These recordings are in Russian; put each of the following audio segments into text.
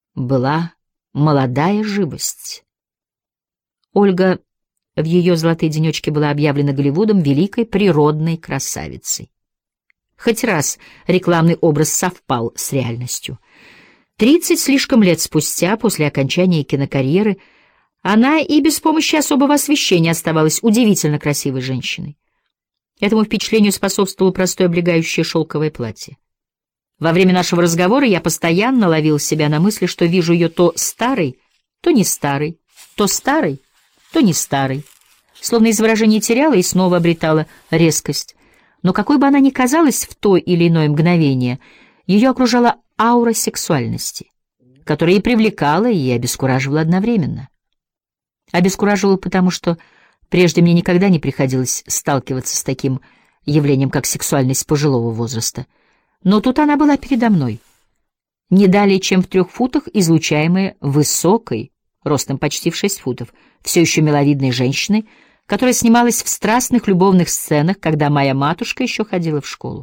была молодая живость. Ольга в ее золотые денечки была объявлена Голливудом великой природной красавицей. Хоть раз рекламный образ совпал с реальностью. 30 слишком лет спустя, после окончания кинокарьеры, она и без помощи особого освещения оставалась удивительно красивой женщиной. Этому впечатлению способствовало простое облегающее шелковое платье. Во время нашего разговора я постоянно ловил себя на мысли, что вижу ее то старой, то не старой, то старой, то не старой. Словно изображение теряло и снова обретало резкость. Но какой бы она ни казалась в то или иное мгновение, ее окружала аура сексуальности, которая и привлекала, и обескураживала одновременно. Обескураживала потому, что прежде мне никогда не приходилось сталкиваться с таким явлением, как сексуальность пожилого возраста. Но тут она была передо мной, не далее, чем в 3 футах, излучаемая высокой, ростом почти в 6 футов, все еще миловидной женщиной, которая снималась в страстных любовных сценах, когда моя матушка еще ходила в школу.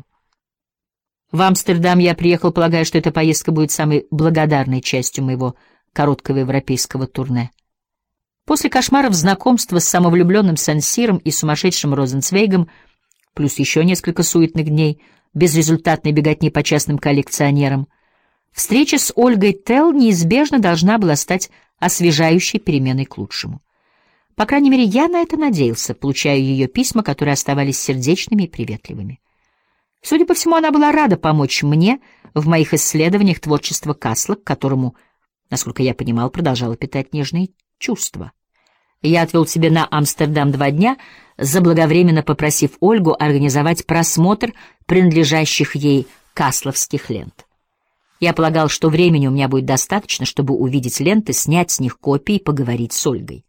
В Амстердам я приехал, полагая, что эта поездка будет самой благодарной частью моего короткого европейского турне. После кошмаров знакомства с самовлюбленным Сен-Сиром и сумасшедшим Розенцвейгом, плюс еще несколько суетных дней, безрезультатной беготни по частным коллекционерам, встреча с Ольгой Телл неизбежно должна была стать освежающей переменой к лучшему. По крайней мере, я на это надеялся, получая ее письма, которые оставались сердечными и приветливыми. Судя по всему, она была рада помочь мне в моих исследованиях творчества Касла, к которому, насколько я понимал, продолжала питать нежные чувства. Я отвел себе на Амстердам 2 дня, заблаговременно попросив Ольгу организовать просмотр принадлежащих ей касловских лент. Я полагал, что времени у меня будет достаточно, чтобы увидеть ленты, снять с них копии и поговорить с Ольгой.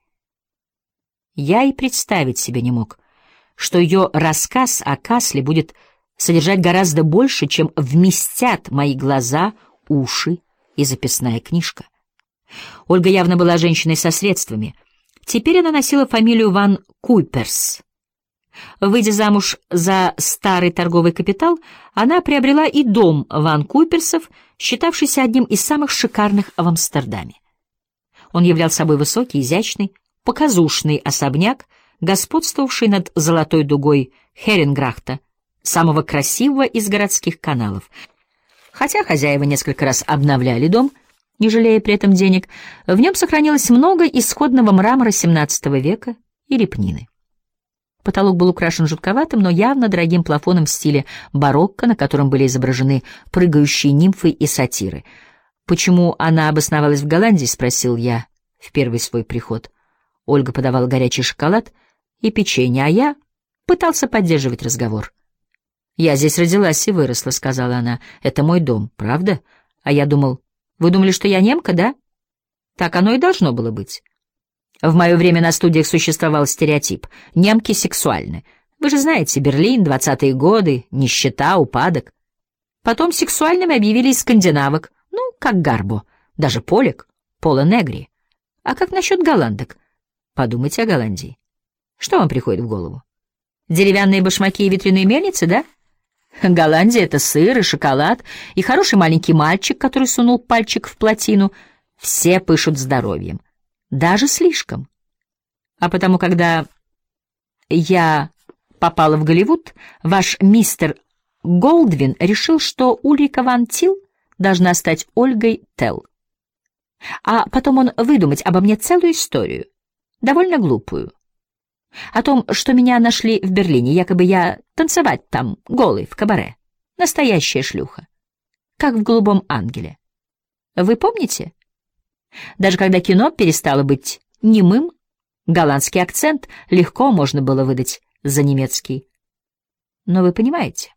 Я и представить себе не мог, что ее рассказ о Касле будет содержать гораздо больше, чем вместят мои глаза, уши и записная книжка. Ольга явно была женщиной со средствами. Теперь она носила фамилию Ван Куйперс. Выйдя замуж за старый торговый капитал, она приобрела и дом Ван Куйперсов, считавшийся одним из самых шикарных в Амстердаме. Он являл собой высокий, изящный, показушный особняк, господствовавший над золотой дугой Херенграхта, самого красивого из городских каналов. Хотя хозяева несколько раз обновляли дом, не жалея при этом денег, в нем сохранилось много исходного мрамора XVII века и лепнины. Потолок был украшен жутковатым, но явно дорогим плафоном в стиле барокко, на котором были изображены прыгающие нимфы и сатиры. «Почему она обосновалась в Голландии?» — спросил я в первый свой приход. Ольга подавала горячий шоколад и печенье, а я пытался поддерживать разговор. «Я здесь родилась и выросла», — сказала она. «Это мой дом, правда? А я думал, вы думали, что я немка, да? Так оно и должно было быть. В мое время на студиях существовал стереотип. Немки сексуальны. Вы же знаете, Берлин, 20-е годы, нищета, упадок. Потом сексуальными объявили и скандинавок. Ну, как Гарбо, даже полек, Пола Негри. А как насчет голландок? Подумайте о Голландии. Что вам приходит в голову? Деревянные башмаки и ветряные мельницы, да? Голландия — это сыр и шоколад, и хороший маленький мальчик, который сунул пальчик в плотину. Все пышут здоровьем. Даже слишком. А потому, когда я попала в Голливуд, ваш мистер Голдвин решил, что Ульрика Ван Тил должна стать Ольгой Телл. А потом он выдумать обо мне целую историю, довольно глупую. О том, что меня нашли в Берлине, якобы я танцевать там голой в кабаре. Настоящая шлюха. Как в «Голубом ангеле». Вы помните? Даже когда кино перестало быть немым, голландский акцент легко можно было выдать за немецкий. Но вы понимаете?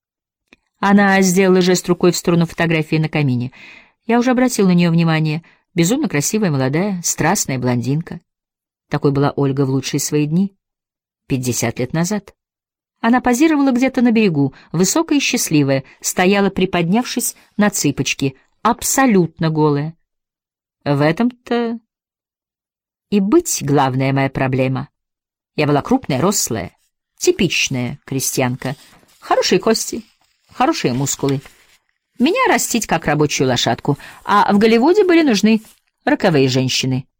Она сделала жест рукой в сторону фотографии на камине. Я уже обратил на нее внимание. Безумно красивая, молодая, страстная блондинка. Такой была Ольга в лучшие свои дни, 50 лет назад. Она позировала где-то на берегу, высокая и счастливая, стояла, приподнявшись на цыпочки, абсолютно голая. В этом-то и быть главная моя проблема. Я была крупная, рослая, типичная крестьянка. Хорошие кости, хорошие мускулы. Меня растить как рабочую лошадку, а в Голливуде были нужны роковые женщины.